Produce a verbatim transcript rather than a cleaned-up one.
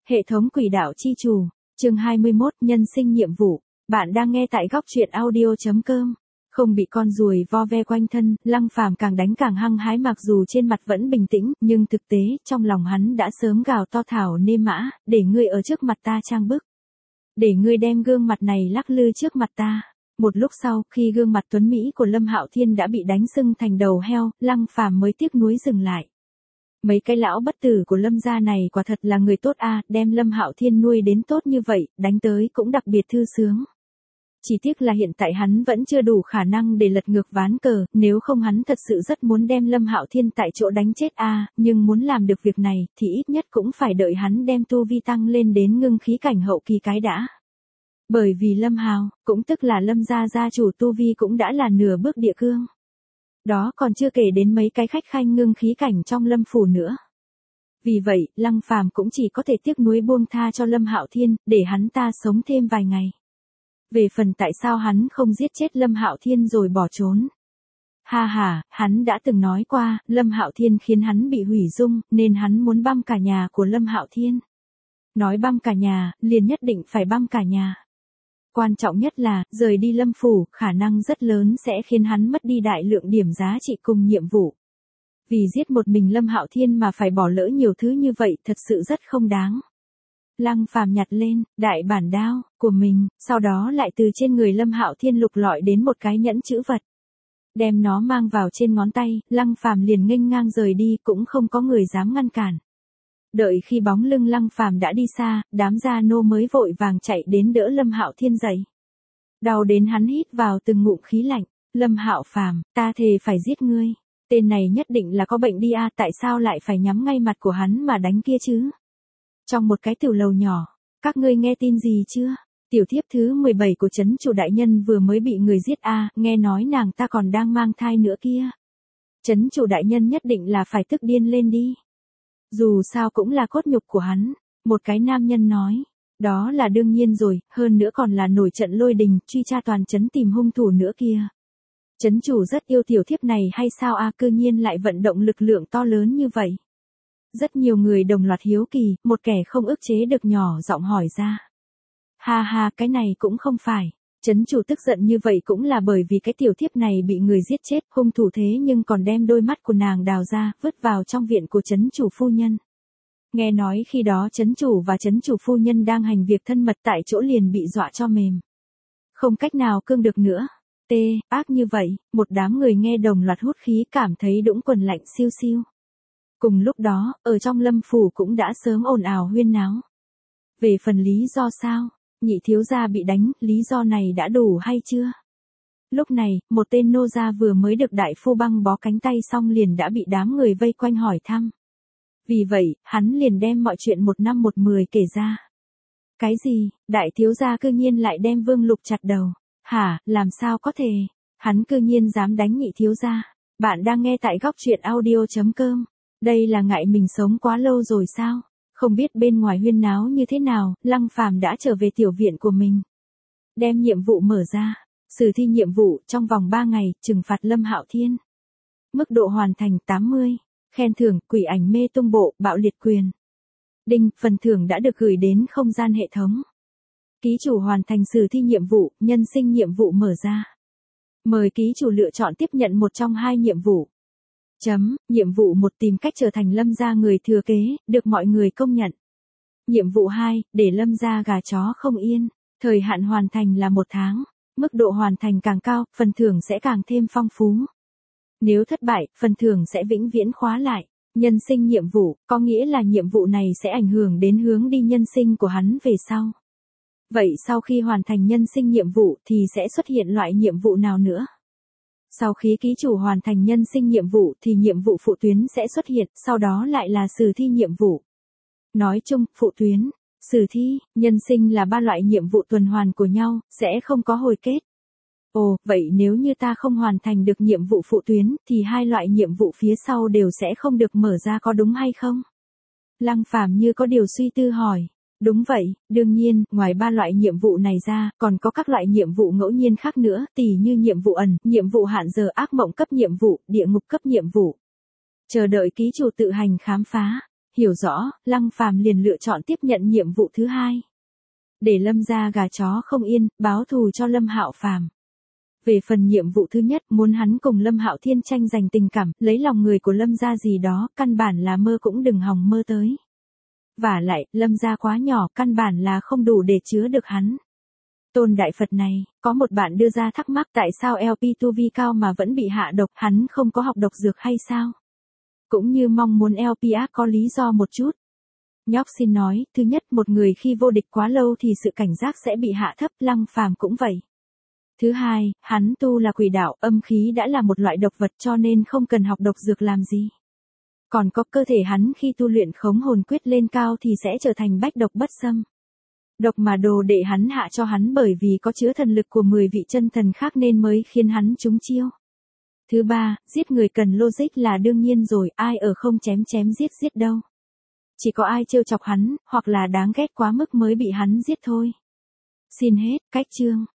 Hệ thống quỷ đạo chi chủ, chương hai mươi mốt, nhân sinh nhiệm vụ. Bạn đang nghe tại góc truyện audio chấm com. Không bị con ruồi vo ve quanh thân, Lăng Phàm càng đánh càng hăng hái, mặc dù trên mặt vẫn bình tĩnh, nhưng thực tế, trong lòng hắn đã sớm gào to thảo nê mã, để ngươi ở trước mặt ta trang bức. Để ngươi đem gương mặt này lắc lư trước mặt ta. Một lúc sau, khi gương mặt tuấn Mỹ của Lâm Hạo Thiên đã bị đánh sưng thành đầu heo, Lăng Phàm mới tiếc nuối dừng lại. Mấy cái lão bất tử của Lâm gia này quả thật là người tốt a, à, đem Lâm Hạo Thiên nuôi đến tốt như vậy, đánh tới cũng đặc biệt thư sướng. Chỉ tiếc là hiện tại hắn vẫn chưa đủ khả năng để lật ngược ván cờ, nếu không hắn thật sự rất muốn đem Lâm Hạo Thiên tại chỗ đánh chết a, à, nhưng muốn làm được việc này thì ít nhất cũng phải đợi hắn đem tu vi tăng lên đến ngưng khí cảnh hậu kỳ cái đã. Bởi vì Lâm Hào, cũng tức là Lâm gia gia chủ tu vi cũng đã là nửa bước địa cương. Đó còn chưa kể đến mấy cái khách khanh ngưng khí cảnh trong Lâm phủ nữa. Vì vậy, Lăng Phàm cũng chỉ có thể tiếc nuối buông tha cho Lâm Hạo Thiên, để hắn ta sống thêm vài ngày. Về phần tại sao hắn không giết chết Lâm Hạo Thiên rồi bỏ trốn. Ha ha, hắn đã từng nói qua, Lâm Hạo Thiên khiến hắn bị hủy dung, nên hắn muốn băm cả nhà của Lâm Hạo Thiên. Nói băm cả nhà, liền nhất định phải băm cả nhà. Quan trọng nhất là, rời đi Lâm phủ, khả năng rất lớn sẽ khiến hắn mất đi đại lượng điểm giá trị cùng nhiệm vụ. Vì giết một mình Lâm Hạo Thiên mà phải bỏ lỡ nhiều thứ như vậy thật sự rất không đáng. Lăng Phàm nhặt lên, đại bản đao, của mình, sau đó lại từ trên người Lâm Hạo Thiên lục lọi đến một cái nhẫn chữ vật. Đem nó mang vào trên ngón tay, Lăng Phàm liền nghênh ngang rời đi, cũng không có người dám ngăn cản. Đợi khi bóng lưng Lăng Phàm đã đi xa, đám gia nô mới vội vàng chạy đến đỡ Lâm Hạo Thiên dậy. Đau đến hắn hít vào từng ngụm khí lạnh, Lâm Hạo Phàm, ta thề phải giết ngươi. Tên này nhất định là có bệnh đi a, à, tại sao lại phải nhắm ngay mặt của hắn mà đánh kia chứ? Trong một cái tiểu lầu nhỏ, các ngươi nghe tin gì chưa? Tiểu thiếp thứ mười bảy của trấn chủ đại nhân vừa mới bị người giết a, à, nghe nói nàng ta còn đang mang thai nữa kia. Trấn chủ đại nhân nhất định là phải tức điên lên đi. Dù sao cũng là cốt nhục của hắn, một cái nam nhân nói. Đó là đương nhiên rồi, hơn nữa còn là nổi trận lôi đình, truy tra toàn trấn tìm hung thủ nữa kia. Trấn chủ rất yêu tiểu thiếp này hay sao a, à, cư nhiên lại vận động lực lượng to lớn như vậy. Rất nhiều người đồng loạt hiếu kỳ, một kẻ không ức chế được nhỏ giọng hỏi ra. Ha ha, cái này cũng không phải. Trấn chủ tức giận như vậy cũng là bởi vì cái tiểu thiếp này bị người giết chết, hung thủ thế nhưng còn đem đôi mắt của nàng đào ra, vứt vào trong viện của trấn chủ phu nhân. Nghe nói khi đó trấn chủ và trấn chủ phu nhân đang hành việc thân mật tại chỗ liền bị dọa cho mềm. Không cách nào cương được nữa. Tê, ác như vậy, một đám người nghe đồng loạt hút khí cảm thấy đũng quần lạnh siêu siêu. Cùng lúc đó, ở trong Lâm phủ cũng đã sớm ồn ào huyên náo. Về phần lý do sao? Nhị thiếu gia bị đánh, lý do này đã đủ hay chưa? Lúc này, một tên nô gia vừa mới được đại phu băng bó cánh tay xong liền đã bị đám người vây quanh hỏi thăm. Vì vậy, hắn liền đem mọi chuyện một năm một mười kể ra. Cái gì, đại thiếu gia cư nhiên lại đem Vương Lục chặt đầu? Hả, làm sao có thể? Hắn cư nhiên dám đánh nhị thiếu gia. Bạn đang nghe tại góc truyện audio chấm com. Đây là ngại mình sống quá lâu rồi sao? Không biết bên ngoài huyên náo như thế nào, Lăng Phàm đã trở về tiểu viện của mình. Đem nhiệm vụ mở ra. Sử thi nhiệm vụ, trong vòng ba ngày, trừng phạt Lâm Hạo Thiên. Mức độ hoàn thành tám mươi. Khen thưởng, quỷ ảnh mê tung bộ, bạo liệt quyền. Đinh, phần thưởng đã được gửi đến không gian hệ thống. Ký chủ hoàn thành sử thi nhiệm vụ, nhân sinh nhiệm vụ mở ra. Mời ký chủ lựa chọn tiếp nhận một trong hai nhiệm vụ. Chấm, nhiệm vụ một, tìm cách trở thành Lâm gia người thừa kế, được mọi người công nhận. Nhiệm vụ hai, để Lâm gia gà chó không yên. Thời hạn hoàn thành là một tháng. Mức độ hoàn thành càng cao, phần thưởng sẽ càng thêm phong phú. Nếu thất bại, phần thưởng sẽ vĩnh viễn khóa lại. Nhân sinh nhiệm vụ, có nghĩa là nhiệm vụ này sẽ ảnh hưởng đến hướng đi nhân sinh của hắn về sau. Vậy sau khi hoàn thành nhân sinh nhiệm vụ thì sẽ xuất hiện loại nhiệm vụ nào nữa? Sau khi ký chủ hoàn thành nhân sinh nhiệm vụ thì nhiệm vụ phụ tuyến sẽ xuất hiện, sau đó lại là sử thi nhiệm vụ. Nói chung, phụ tuyến, sử thi, nhân sinh là ba loại nhiệm vụ tuần hoàn của nhau, sẽ không có hồi kết. Ồ, vậy nếu như ta không hoàn thành được nhiệm vụ phụ tuyến thì hai loại nhiệm vụ phía sau đều sẽ không được mở ra, có đúng hay không? Lăng Phàm như có điều suy tư hỏi. Đúng vậy, đương nhiên, ngoài ba loại nhiệm vụ này ra, còn có các loại nhiệm vụ ngẫu nhiên khác nữa, tỉ như nhiệm vụ ẩn, nhiệm vụ hạn giờ ác mộng cấp nhiệm vụ, địa ngục cấp nhiệm vụ. Chờ đợi ký chủ tự hành khám phá. Hiểu rõ, Lăng Phàm liền lựa chọn tiếp nhận nhiệm vụ thứ hai. Để Lâm gia gà chó không yên, báo thù cho Lâm Hạo Phàm. Về phần nhiệm vụ thứ nhất, muốn hắn cùng Lâm Hạo Thiên tranh giành tình cảm, lấy lòng người của Lâm gia gì đó, căn bản là mơ cũng đừng hòng mơ tới. Vả lại, Lâm gia quá nhỏ, căn bản là không đủ để chứa được hắn. Tôn Đại Phật này, có một bạn đưa ra thắc mắc tại sao lờ pê tu vi cao mà vẫn bị hạ độc, hắn không có học độc dược hay sao? Cũng như mong muốn lờ pê ác có lý do một chút. Nhóc xin nói, thứ nhất, một người khi vô địch quá lâu thì sự cảnh giác sẽ bị hạ thấp, Lăng Phàm cũng vậy. Thứ hai, hắn tu là quỷ đạo, âm khí đã là một loại độc vật cho nên không cần học độc dược làm gì. Còn có cơ thể hắn khi tu luyện khống hồn quyết lên cao thì sẽ trở thành bách độc bất xâm. Độc mà đồ đệ hắn hạ cho hắn bởi vì có chứa thần lực của mười vị chân thần khác nên mới khiến hắn trúng chiêu. Thứ ba, giết người cần logic là đương nhiên rồi, ai ở không chém chém giết giết đâu. Chỉ có ai trêu chọc hắn, hoặc là đáng ghét quá mức mới bị hắn giết thôi. Xin hết, cách chương.